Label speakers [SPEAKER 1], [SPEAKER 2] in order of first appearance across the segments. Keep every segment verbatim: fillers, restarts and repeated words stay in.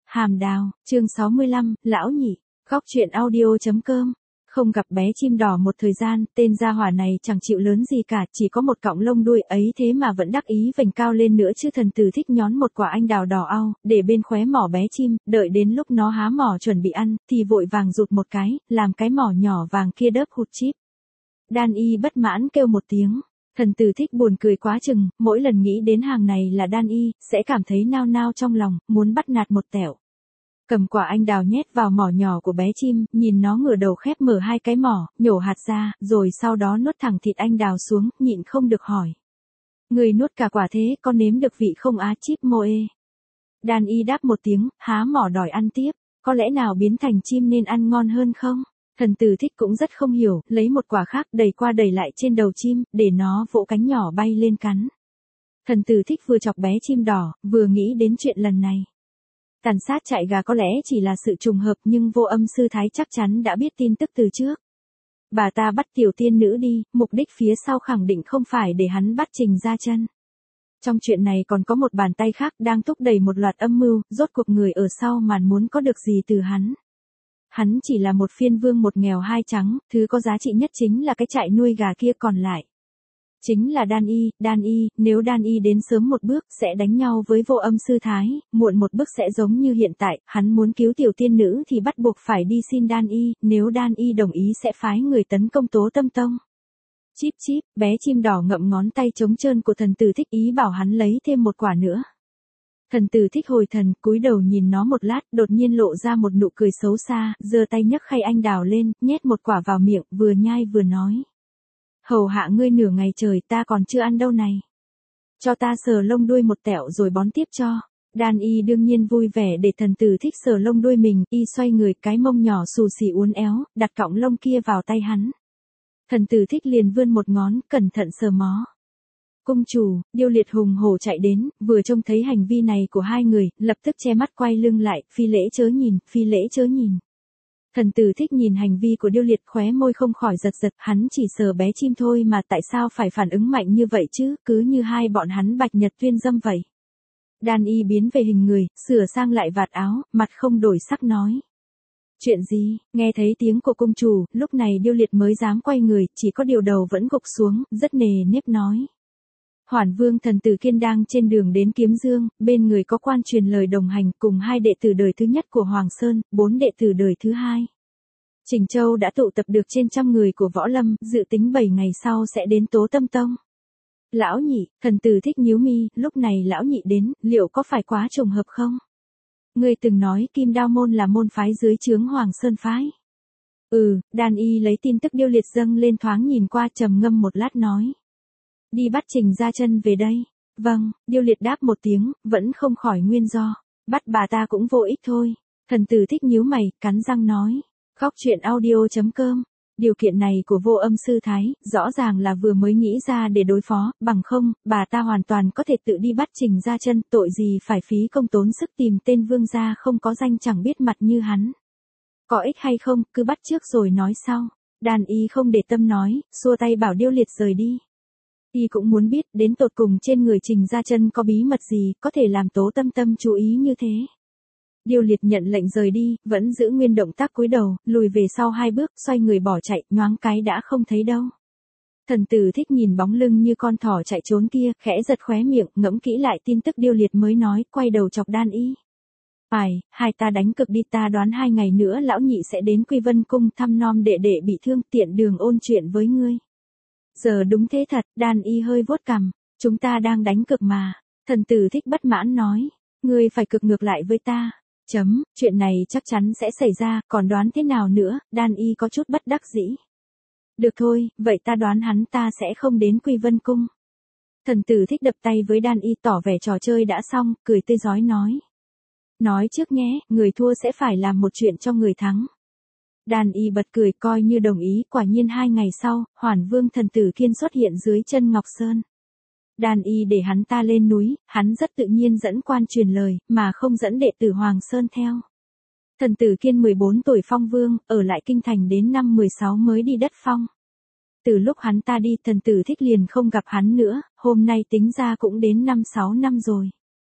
[SPEAKER 1] Hàm Đào, chương sáu mươi lăm, Lão Nhị, khóc chuyện audio.com. Không gặp bé chim đỏ một thời gian, tên gia hỏa này chẳng chịu lớn gì cả, chỉ có một cọng lông đuôi ấy thế mà vẫn đắc ý vểnh cao lên nữa chứ. Thần Tử thích nhón một quả anh đào đỏ au, để bên khóe mỏ bé chim, đợi đến lúc nó há mỏ chuẩn bị ăn, thì vội vàng rụt một cái, làm cái mỏ nhỏ vàng kia đớp hụt chíp. Đan Y bất mãn kêu một tiếng. Thần Tử thích buồn cười quá chừng, mỗi lần nghĩ đến hàng này là Đan Y, sẽ cảm thấy nao nao trong lòng, muốn bắt nạt một tẹo. Cầm quả anh đào nhét vào mỏ nhỏ của bé chim, nhìn nó ngửa đầu khép mở hai cái mỏ, nhổ hạt ra, rồi sau đó nuốt thẳng thịt anh đào xuống, nhịn không được hỏi. Người nuốt cả quả thế, con nếm được vị không á chíp mô ê? Đan Y đáp một tiếng, há mỏ đòi ăn tiếp, có lẽ nào biến thành chim nên ăn ngon hơn không? Thần Tử thích cũng rất không hiểu, lấy một quả khác đẩy qua đẩy lại trên đầu chim, để nó vỗ cánh nhỏ bay lên cắn. Thần Tử thích vừa chọc bé chim đỏ, vừa nghĩ đến chuyện lần này. Tàn sát chạy gà có lẽ chỉ là sự trùng hợp, nhưng Vô Âm Sư Thái chắc chắn đã biết tin tức từ trước. Bà ta bắt tiểu tiên nữ đi, mục đích phía sau khẳng định không phải để hắn bắt Trình Gia Chân. Trong chuyện này còn có một bàn tay khác đang thúc đẩy một loạt âm mưu, rốt cuộc người ở sau màn muốn có được gì từ hắn. Hắn chỉ là một phiên vương một nghèo hai trắng, thứ có giá trị nhất chính là cái trại nuôi gà kia, còn lại chính là Đan Y. Đan Y, nếu Đan Y đến sớm một bước, sẽ đánh nhau với Vô Âm Sư Thái, muộn một bước sẽ giống như hiện tại, hắn muốn cứu tiểu tiên nữ thì bắt buộc phải đi xin Đan Y, nếu Đan Y đồng ý sẽ phái người tấn công Tố Tâm Tông. Chíp chíp, bé chim đỏ ngậm ngón tay trống trơn của Thần Tử thích, ý bảo hắn lấy thêm một quả nữa. Thần Tử thích hồi thần, cúi đầu nhìn nó một lát, đột nhiên lộ ra một nụ cười xấu xa, giơ tay nhấc khay anh đào lên, nhét một quả vào miệng, vừa nhai vừa nói. Hầu hạ ngươi nửa ngày trời, ta còn chưa ăn đâu này. Cho ta sờ lông đuôi một tẹo rồi bón tiếp cho. Đan Y đương nhiên vui vẻ để Thần Tử thích sờ lông đuôi mình, y xoay người, cái mông nhỏ xù xì uốn éo, đặt cọng lông kia vào tay hắn. Thần Tử thích liền vươn một ngón, cẩn thận sờ mó. Cung chủ, Điêu Liệt hùng hổ chạy đến, vừa trông thấy hành vi này của hai người, lập tức che mắt quay lưng lại, phi lễ chớ nhìn, phi lễ chớ nhìn. Thần Tử thích nhìn hành vi của Điêu Liệt, khóe môi không khỏi giật giật, hắn chỉ sờ bé chim thôi mà tại sao phải phản ứng mạnh như vậy chứ, cứ như hai bọn hắn bạch nhật tuyên dâm vậy. Đan Y biến về hình người, sửa sang lại vạt áo, mặt không đổi sắc nói. Chuyện gì? Nghe thấy tiếng của cung chủ, lúc này Điêu Liệt mới dám quay người, chỉ có điều đầu vẫn gục xuống, rất nề nếp nói. Hoản Vương Thần Tử Kiên đang trên đường đến Kiếm Dương, bên người có quan truyền lời đồng hành cùng hai đệ tử đời thứ nhất của Hoàng Sơn, bốn đệ tử đời thứ hai. Trình Châu đã tụ tập được trên trăm người của Võ Lâm, dự tính bảy ngày sau sẽ đến Tố Tâm Tông. Lão Nhị, Thần Tử thích nhíu mi, lúc này Lão Nhị đến, liệu có phải quá trùng hợp không? Ngươi từng nói Kim Đao Môn là môn phái dưới trướng Hoàng Sơn phái. Ừ, Đan Y lấy tin tức Điêu Liệt dâng lên, thoáng nhìn qua, trầm ngâm một lát nói. Đi bắt Trình Gia Chân về đây. Vâng, Điêu Liệt đáp một tiếng, vẫn không khỏi nguyên do. Bắt bà ta cũng vô ích thôi. Thần Tử thích nhíu mày, cắn răng nói. Khóc chuyện audio.com. Điều kiện này của Vô Âm Sư Thái, rõ ràng là vừa mới nghĩ ra để đối phó, bằng không, bà ta hoàn toàn có thể tự đi bắt Trình Gia Chân, tội gì phải phí công tốn sức tìm tên vương gia không có danh chẳng biết mặt như hắn. Có ích hay không, cứ bắt trước rồi nói sau. Đan Y không để tâm nói, xua tay bảo Điêu Liệt rời đi. Y cũng muốn biết, đến tột cùng trên người Trình Gia Chân có bí mật gì, có thể làm Tố Tâm Tâm chú ý như thế. Điêu Liệt nhận lệnh rời đi, vẫn giữ nguyên động tác cúi đầu, lùi về sau hai bước, xoay người bỏ chạy, nhoáng cái đã không thấy đâu. Thần Tử thích nhìn bóng lưng như con thỏ chạy trốn kia, khẽ giật khóe miệng, ngẫm kỹ lại tin tức Điêu Liệt mới nói, quay đầu chọc Đan Y. Phải, hai ta đánh cực đi, ta đoán hai ngày nữa Lão Nhị sẽ đến Quy Vân Cung thăm nom đệ đệ bị thương, tiện đường ôn chuyện với ngươi. Giờ đúng thế thật, Đan Y hơi vuốt cằm, chúng ta đang đánh cực mà. Thần Tử thích bất mãn nói, ngươi phải cực ngược lại với ta. Chấm, chuyện này chắc chắn sẽ xảy ra, còn đoán thế nào nữa? Đan Y có chút bất đắc dĩ. Được thôi, vậy ta đoán hắn ta sẽ không đến Quy Vân Cung. Thần Tử thích đập tay với Đan Y tỏ vẻ trò chơi đã xong, cười tươi rói nói. Nói trước nhé, người thua sẽ phải làm một chuyện cho người thắng. Đan Y bật cười coi như đồng ý, quả nhiên hai ngày sau, Hoản Vương Thần Tử Kiên xuất hiện dưới chân Ngọc Sơn. Đan Y để hắn ta lên núi, hắn rất tự nhiên dẫn quan truyền lời, mà không dẫn đệ tử Hoàng Sơn theo. Thần Tử Kiên mười bốn tuổi phong vương, ở lại kinh thành đến năm mười sáu mới đi đất phong. Từ lúc hắn ta đi, Thần Tử thích liền không gặp hắn nữa, hôm nay tính ra cũng đến năm sáu năm rồi.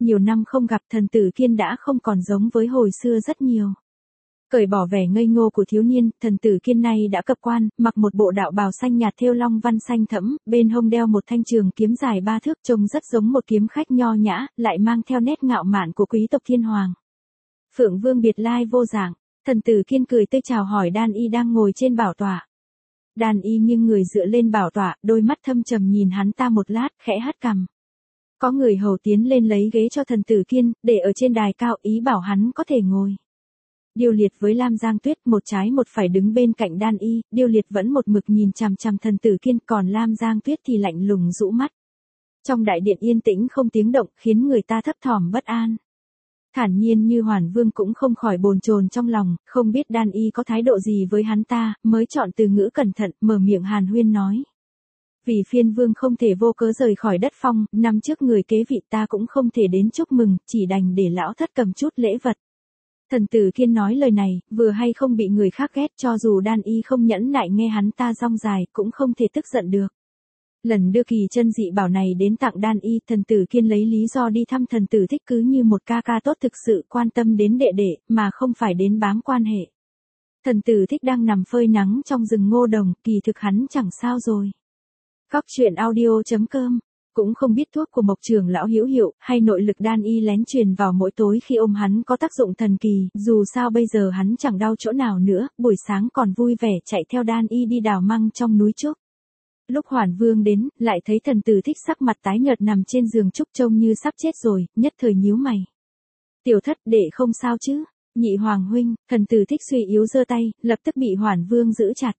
[SPEAKER 1] Nhiều năm không gặp Thần Tử Kiên đã không còn giống với hồi xưa rất nhiều. Cởi bỏ vẻ ngây ngô của thiếu niên, Thần Tử Kiên nay đã cập quan, mặc một bộ đạo bào xanh nhạt thêu long văn xanh thẫm, bên hông đeo một thanh trường kiếm dài ba thước trông rất giống một kiếm khách nho nhã, lại mang theo nét ngạo mạn của quý tộc thiên hoàng. Phượng Vương biệt lai vô dạng, Thần Tử Kiên cười tươi chào hỏi Đan Y đang ngồi trên bảo tọa. Đan Y nghiêng người dựa lên bảo tọa, đôi mắt thâm trầm nhìn hắn ta một lát, khẽ hất cằm. Có người hầu tiến lên lấy ghế cho Thần Tử Kiên, để ở trên đài cao, ý bảo hắn có thể ngồi. Điêu Liệt với Lam Giang Tuyết một trái một phải đứng bên cạnh Đan Y, Điêu Liệt vẫn một mực nhìn chằm chằm Thần Tử Kiên, còn Lam Giang Tuyết thì lạnh lùng rũ mắt. Trong đại điện yên tĩnh không tiếng động, khiến người ta thấp thỏm bất an. Thản nhiên như Hoàn Vương cũng không khỏi bồn chồn trong lòng, không biết Đan Y có thái độ gì với hắn ta, mới chọn từ ngữ cẩn thận, mở miệng hàn huyên nói. Vì phiên vương không thể vô cớ rời khỏi đất phong, năm trước người kế vị ta cũng không thể đến chúc mừng, chỉ đành để lão thất cầm chút lễ vật. Thần Tử Kiên nói lời này, vừa hay không bị người khác ghét, cho dù Đan Y không nhẫn nại nghe hắn ta rong dài, cũng không thể tức giận được. Lần đưa kỳ chân dị bảo này đến tặng Đan Y, Thần Tử Kiên lấy lý do đi thăm Thần Tử Thích cứ như một ca ca tốt thực sự quan tâm đến đệ đệ, mà không phải đến bám quan hệ. Thần Tử Thích đang nằm phơi nắng trong rừng ngô đồng, kỳ thực hắn chẳng sao rồi. Góc truyện audio chấm com. Cũng không biết thuốc của Mộc Trưởng lão hữu hiệu, hay nội lực Đan Y lén truyền vào mỗi tối khi ôm hắn có tác dụng thần kỳ, dù sao bây giờ hắn chẳng đau chỗ nào nữa, buổi sáng còn vui vẻ chạy theo Đan Y đi đào măng trong núi trúc. Lúc Hoàn Vương đến, lại thấy Thần Tử Thích sắc mặt tái nhợt nằm trên giường trúc trông như sắp chết rồi, nhất thời nhíu mày. Tiểu thất đệ không sao chứ? Nhị hoàng huynh, Thần Tử Thích suy yếu giơ tay, lập tức bị Hoàn Vương giữ chặt.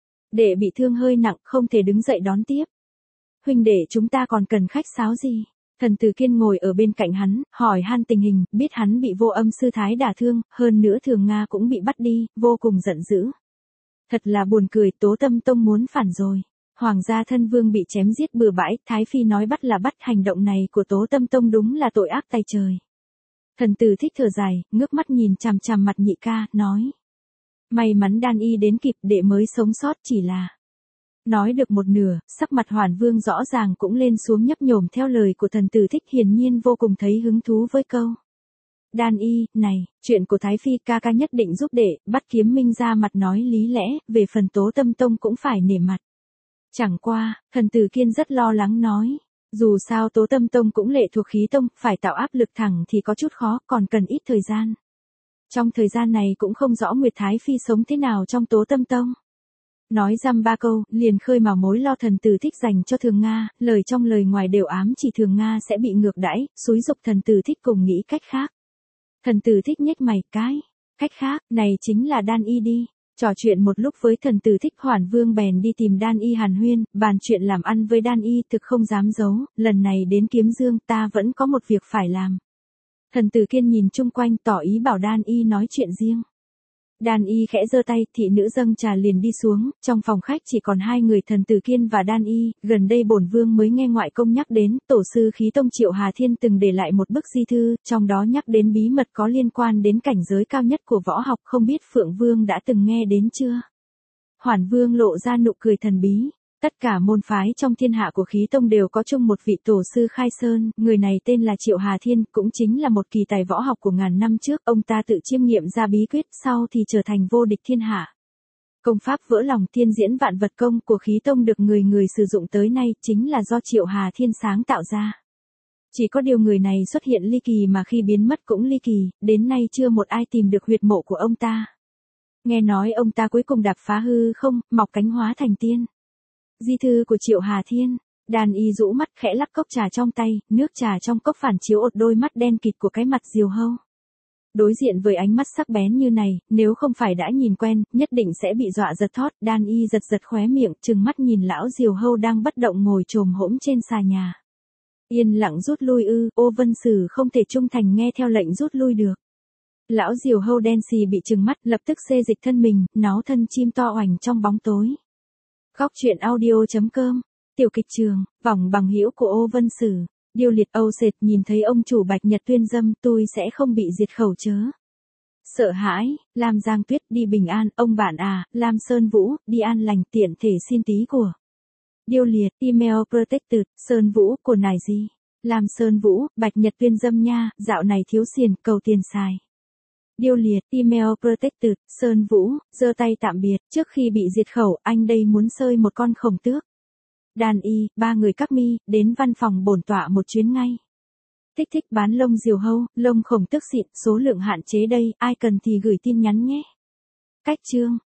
[SPEAKER 1] Đệ bị thương hơi nặng, không thể đứng dậy đón tiếp. Huynh đệ chúng ta còn cần khách sáo gì? Thần Tử Kiên ngồi ở bên cạnh hắn, hỏi han tình hình, biết hắn bị Vô Âm sư thái đả thương, hơn nữa Thường Nga cũng bị bắt đi, vô cùng giận dữ. Thật là buồn cười, Tố Tâm Tông muốn phản rồi. Hoàng gia thân vương bị chém giết bừa bãi, Thái Phi nói bắt là bắt, hành động này của Tố Tâm Tông đúng là tội ác tay trời. Thần Tử Thích thở dài, ngước mắt nhìn chằm chằm mặt nhị ca, nói. May mắn Đan Y đến kịp, đệ mới sống sót, chỉ là... Nói được một nửa, sắc mặt Hoàn Vương rõ ràng cũng lên xuống nhấp nhổm theo lời của Thần Tử Thích, hiển nhiên vô cùng thấy hứng thú với câu. Đan Y, này, chuyện của Thái Phi ca ca nhất định giúp đệ, bắt Kiếm Minh ra mặt nói lý lẽ, về phần Tố Tâm Tông cũng phải nể mặt. Chẳng qua, Thần Tử Kiên rất lo lắng nói, dù sao Tố Tâm Tông cũng lệ thuộc khí tông, phải tạo áp lực thẳng thì có chút khó, còn cần ít thời gian. Trong thời gian này cũng không rõ Nguyệt Thái Phi sống thế nào trong Tố Tâm Tông. Nói dăm ba câu, liền khơi mào mối lo Thần Tử Thích dành cho Thường Nga, lời trong lời ngoài đều ám chỉ Thường Nga sẽ bị ngược đãi, xúi giục Thần Tử Thích cùng nghĩ cách khác. Thần Tử Thích nhếch mày, cái, cách khác, này chính là Đan Y đi. Trò chuyện một lúc với Thần Tử Thích, Hoàn Vương bèn đi tìm Đan Y hàn huyên, bàn chuyện làm ăn với Đan Y, thực không dám giấu, lần này đến Kiếm Dương ta vẫn có một việc phải làm. Thần Tử Kiên nhìn chung quanh tỏ ý bảo Đan Y nói chuyện riêng. Đan Y khẽ giơ tay, thị nữ dâng trà liền đi xuống, trong phòng khách chỉ còn hai người Thần Tử Kiên và Đan Y, gần đây bổn vương mới nghe ngoại công nhắc đến, tổ sư khí tông Triệu Hà Thiên từng để lại một bức di thư, trong đó nhắc đến bí mật có liên quan đến cảnh giới cao nhất của võ học, không biết Phượng Vương đã từng nghe đến chưa? Hoàn Vương lộ ra nụ cười thần bí. Tất cả môn phái trong thiên hạ của khí tông đều có chung một vị tổ sư khai sơn, người này tên là Triệu Hà Thiên, cũng chính là một kỳ tài võ học của ngàn năm trước, ông ta tự chiêm nghiệm ra bí quyết, sau thì trở thành vô địch thiên hạ. Công pháp vỡ lòng thiên diễn vạn vật công của khí tông được người người sử dụng tới nay, chính là do Triệu Hà Thiên sáng tạo ra. Chỉ có điều người này xuất hiện ly kỳ mà khi biến mất cũng ly kỳ, đến nay chưa một ai tìm được huyệt mộ của ông ta. Nghe nói ông ta cuối cùng đạp phá hư không, mọc cánh hóa thành tiên. Di thư của Triệu Hà Thiên. Đan Y rũ mắt khẽ lắc cốc trà trong tay, nước trà trong cốc phản chiếu ột đôi mắt đen kịt của cái mặt Diều Hâu. Đối diện với ánh mắt sắc bén như này, nếu không phải đã nhìn quen, nhất định sẽ bị dọa giật thót. Đan Y giật giật khóe miệng, trừng mắt nhìn lão Diều Hâu đang bất động ngồi chồm hỗn trên xà nhà. Yên lặng rút lui ư? Ô Vân Sử không thể trung thành nghe theo lệnh rút lui được. Lão Diều Hâu đen xì bị trừng mắt, lập tức xê dịch thân mình, náo thân chim to oành trong bóng tối. Góc truyện audio chấm com. Tiểu kịch trường, vòng bằng hữu của Ô Vân Sử. Điêu Liệt âu sệt nhìn thấy ông chủ Bạch Nhật tuyên dâm, tôi sẽ không bị diệt khẩu chớ. Sợ hãi, Lam Giang Tuyết đi bình an, ông bạn à, Lam Sơn Vũ, đi an lành tiện thể xin tí của. Điêu Liệt, email protected, Sơn Vũ, của nài gì? Lam Sơn Vũ, Bạch Nhật Tuyên dâm nha, dạo này thiếu xiền, cầu tiền xài. Điêu liệt, email protected, Sơn Vũ, giơ tay tạm biệt, trước khi bị diệt khẩu, anh đây muốn sơi một con khổng tước. Đàn y, ba người các mi, đến văn phòng bổn tọa một chuyến ngay. Thích thích bán lông diều hâu, lông khổng tước xịn, số lượng hạn chế đây, ai cần thì gửi tin nhắn nhé. Cách chương